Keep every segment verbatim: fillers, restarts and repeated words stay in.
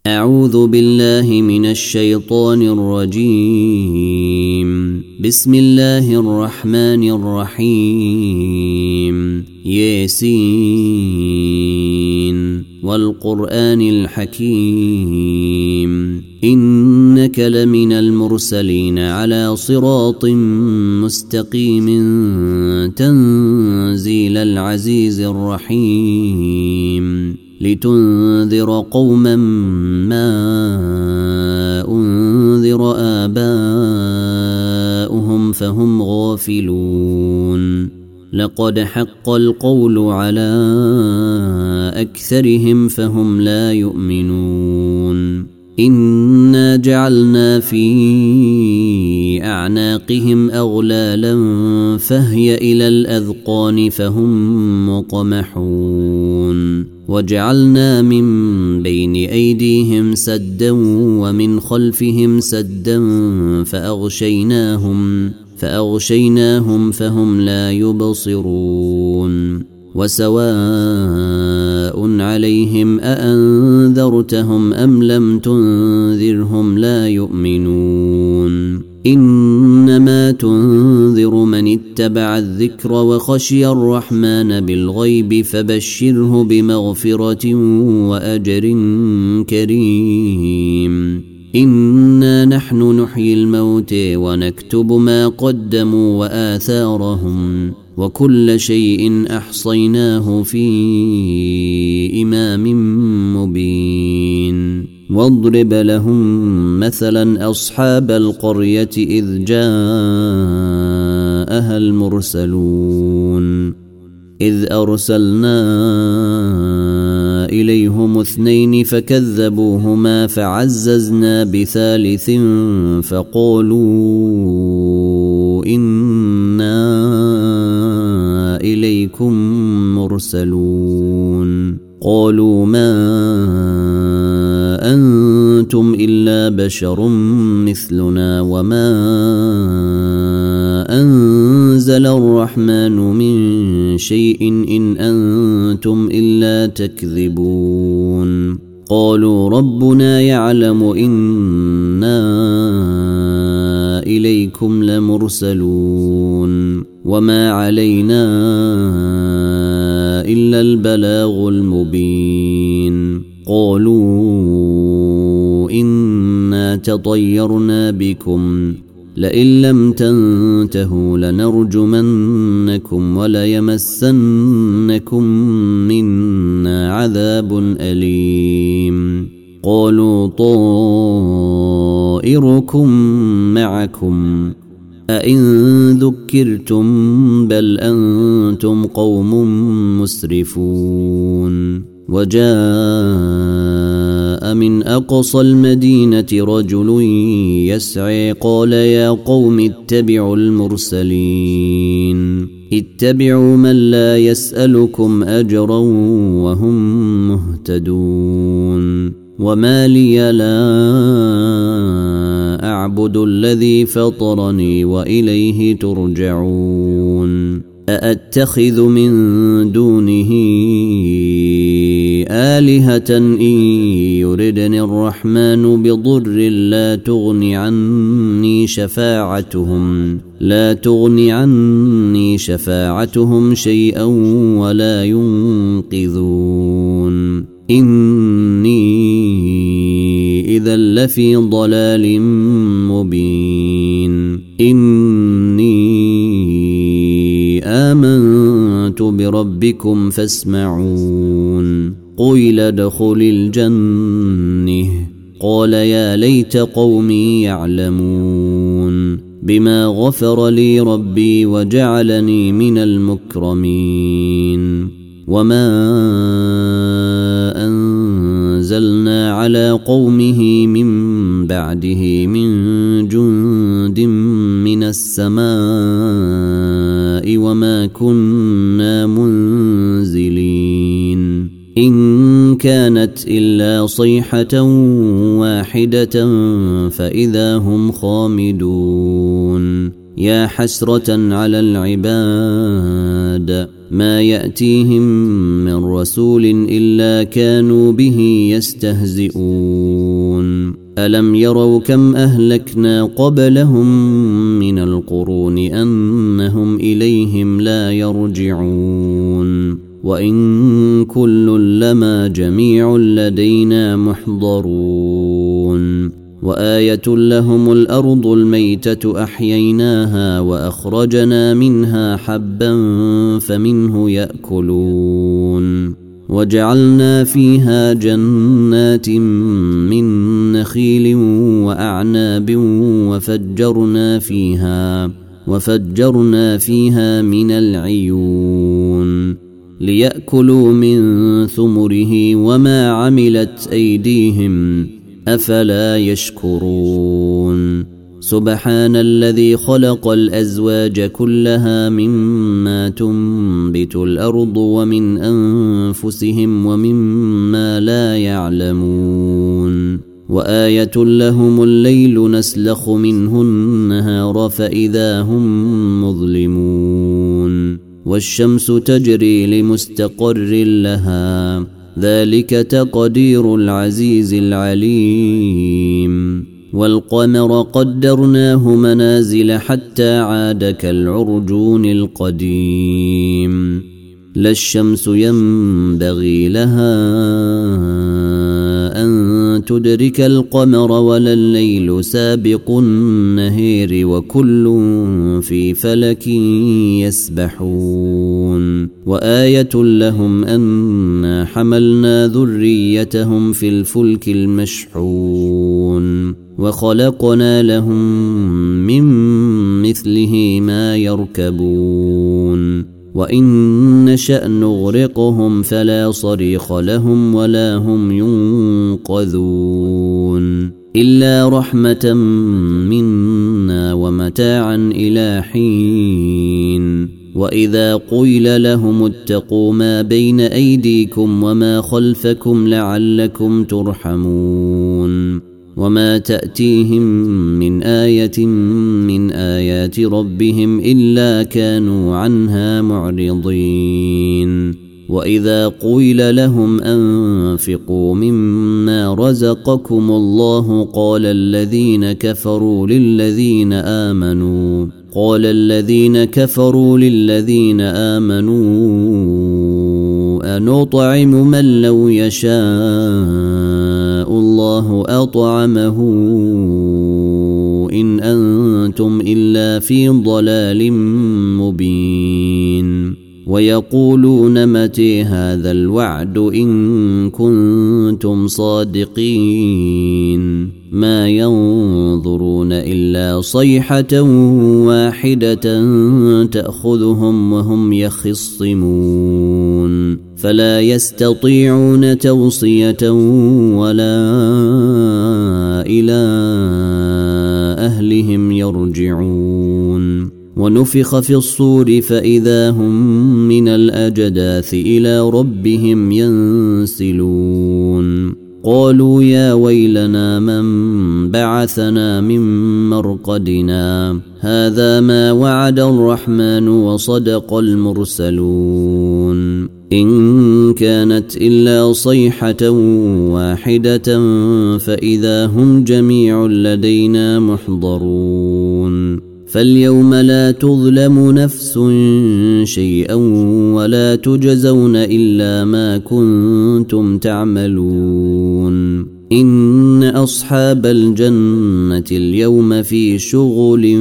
أعوذ بالله من الشيطان الرجيم. بسم الله الرحمن الرحيم. ياسين والقرآن الحكيم إنك لمن المرسلين على صراط مستقيم تنزيل العزيز الرحيم لتنذر قوما ما أنذر آباؤهم فهم غافلون. لقد حق القول على أكثرهم فهم لا يؤمنون. إنا جعلنا في أعناقهم أغلالا فهي إلى الأذقان فهم مقمحون. وجعلنا من بين أيديهم سدا ومن خلفهم سدا فأغشيناهم فأغشيناهم فهم لا يبصرون. وسواء عليهم أأنذرتهم أم لم تنذرهم لا يؤمنون. إنما تنذر من اتبع الذكر وخشي الرحمن بالغيب فبشره بمغفرة وأجر كريم. إنا نحن نحيي الموتى ونكتب ما قدموا وآثارهم وكل شيء أحصيناه في إمام مبين. واضرب لهم مثلا أصحاب القرية إذ جاءها المرسلون إذ أرسلنا إليهم اثنين فكذبوهما فعززنا بثالث فقالوا إنا إليكم مرسلون. قالوا ما أنتم إلا بشر مثلنا وما أنزل الرحمن من شيء إن أنتم إلا تكذبون. قالوا ربنا يعلم إنا إليكم لمرسلون وما علينا إلا البلاغ المبين. قالوا إنا تطيرنا بكم لئن لم تنتهوا لنرجمنكم وليمسنكم منا عذاب أليم. قالوا طائركم معكم أئن ذكرتم بل أنتم قوم مسرفون. وجاء من أقصى المدينة رجل يسعى قال يا قوم اتبعوا المرسلين اتبعوا من لا يسألكم أجرا وهم مهتدون. وما لي لا أعبد الذي فطرني وإليه ترجعون. أأتخذ من دونه آلهة إن يردني الرحمن بضر لا تغني عني شفاعتهم لا تغني عني شفاعتهم شيئا ولا ينقذون. إني إذا لفي ضلال مبين. إني آمنت بربكم فاسمعون. قيل ادخل الجنة قال يا ليت قومي يعلمون بما غفر لي ربي وجعلني من المكرمين. وما أنزلنا على قومه من بعده من جند من السماء وما كنا منزلين. إن كانت إلا صيحة واحدة فإذا هم خامدون. يا حسرة على العباد ما يأتيهم من رسول إلا كانوا به يستهزئون ألم يروا كم أهلكنا قبلهم من القرون أنهم إليهم لا يرجعون وإن كل لما جميع لدينا محضرون وآية لهم الأرض الميتة أحييناها وأخرجنا منها حبا فمنه يأكلون وجعلنا فيها جنات من نخيل وأعناب وفجرنا فيها وفجرنا فيها من العيون ليأكلوا من ثمره وما عملت أيديهم أفلا يشكرون سبحان الذي خلق الأزواج كلها مما تنبت الأرض ومن أنفسهم ومما لا يعلمون وآية لهم الليل نسلخ منه النهار فإذا هم مظلمون والشمس تجري لمستقر لها ذلك تقدير العزيز العليم والقمر قدرناه منازل حتى عاد كالعرجون القديم لا الشمس ينبغي لها أن تدرك القمر ولا الليل سابق النهير وكل في فلك يسبحون وآية لهم أنا حملنا ذريتهم في الفلك المشحون وخلقنا لهم من مثله ما يركبون وإن نشأ نغرقهم فلا صريخ لهم ولا هم ينقذون إلا رحمة منا ومتاعا إلى حين وإذا قيل لهم اتقوا ما بين أيديكم وما خلفكم لعلكم ترحمون وما تأتيهم من آية من آيات ربهم إلا كانوا عنها معرضين وإذا قيل لهم أنفقوا مما رزقكم الله قال الذين كفروا للذين آمنوا قال الذين كفروا للذين آمنوا أنطعم من لو يشاء الله أطعمه إن أنتم إلا في ضلال مبين ويقولون متى هذا الوعد إن كنتم صادقين ما ينظرون إلا صيحة واحدة تأخذهم وهم يخصمون فلا يستطيعون توصية ولا إلى أهلهم يرجعون ونفخ في الصور فإذا هم من الأجداث إلى ربهم ينسلون قالوا يا ويلنا من بعثنا من مرقدنا هذا ما وعد الرحمن وصدق المرسلون إن كانت إلا صيحة واحدة فإذا هم جميع لدينا محضرون فاليوم لا تظلم نفس شيئا ولا تجزون إلا ما كنتم تعملون إن أصحاب الجنة اليوم في شغل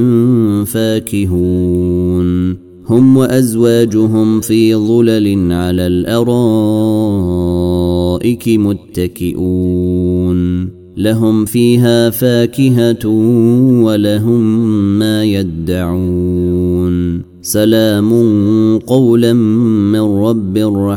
فاكهون هم وأزواجهم في ظلل على الأرائك متكئون لهم فيها فاكهة ولهم ما يدعون سلام قولا من رب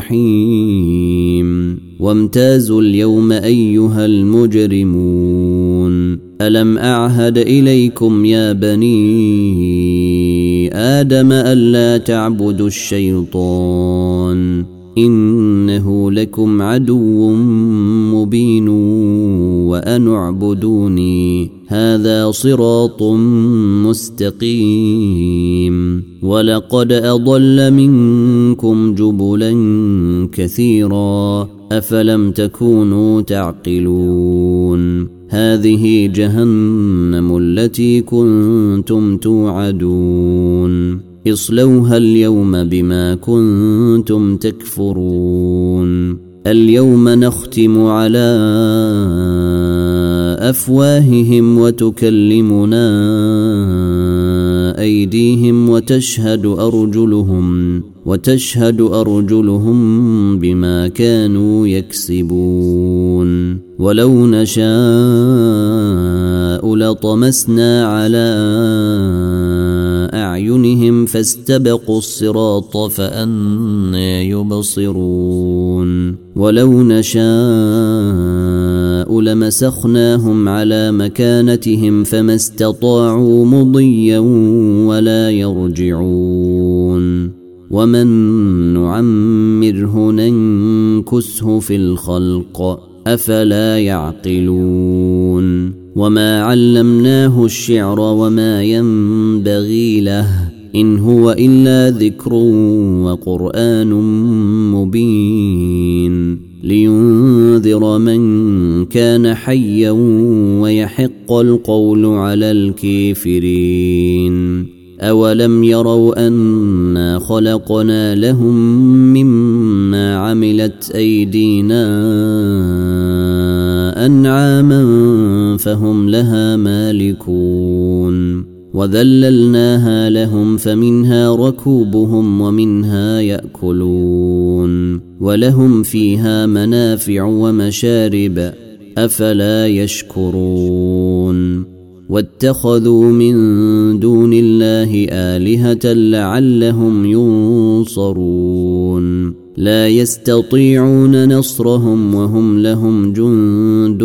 رحيم وامتازوا اليوم أيها المجرمون ألم أعهد إليكم يا بني آدم ألا تعبدوا الشيطان إنه لكم عدو مبين وأن اعبدوني هذا صراط مستقيم. ولقد أضل منكم جبلا كثيرا أفلم تكونوا تعقلون. هذه جهنم التي كنتم توعدون اصلوها اليوم بما كنتم تكفرون. اليوم نختم على أفواههم وتكلمنا أيديهم وتشهد أرجلهم وتشهد أرجلهم بما كانوا يكسبون. ولو نشاء لطمسنا على أعينهم فاستبقوا الصراط فأنى يبصرون. ولو نشاء لمسخناهم على مكانتهم فما استطاعوا مضيا ولا يرجعون. ومن نعمره ننكسه في الخلق أفلا يعقلون. وما علمناه الشعر وما ينبغي له إن هو إلا ذكر وقرآن مبين لينذر من كان حيا ويحق القول على الكافرين. أولم يروا أنا خلقنا لهم مما عملت أيدينا أنعاما فهم لها مالكون. وذللناها لهم فمنها ركوبهم ومنها يأكلون ولهم فيها منافع ومشارب أفلا يشكرون. واتخذوا من دون الله آلهة لعلهم ينصرون. لا يستطيعون نصرهم وهم لهم جند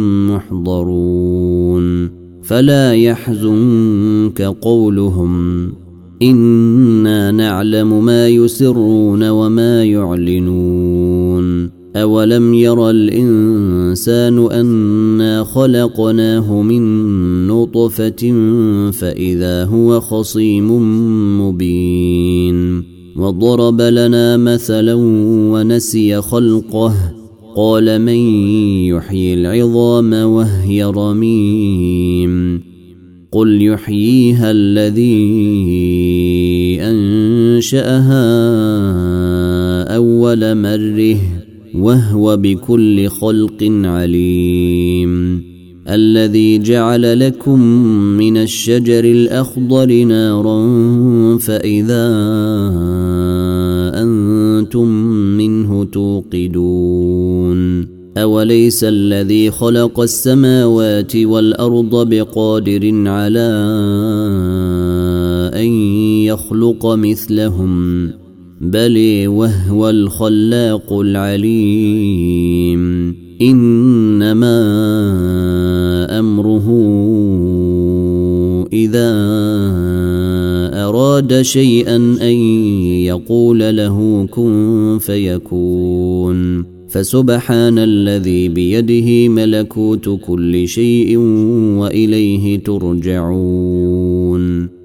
محضرون. فلا يحزنك قولهم إنا نعلم ما يسرون وما يعلنون. أولم ير الإنسان أنا خلقناه من نطفة فإذا هو خصيم مبين. وضرب لنا مثلا ونسي خلقه قال من يحيي العظام وهي رميم. قل يحييها الذي أنشأها أول مرة وهو بكل خلق عليم. الذي جعل لكم من الشجر الأخضر نارا فإذا أنتم منه توقدون. أوليس الذي خلق السماوات والأرض بقادر على أن يخلق مثلهم بل وهو الخلاق العليم. إنما أمره إذا أراد شيئا أن يقول له كن فيكون. فسبحان الذي بيده ملكوت كل شيء وإليه ترجعون.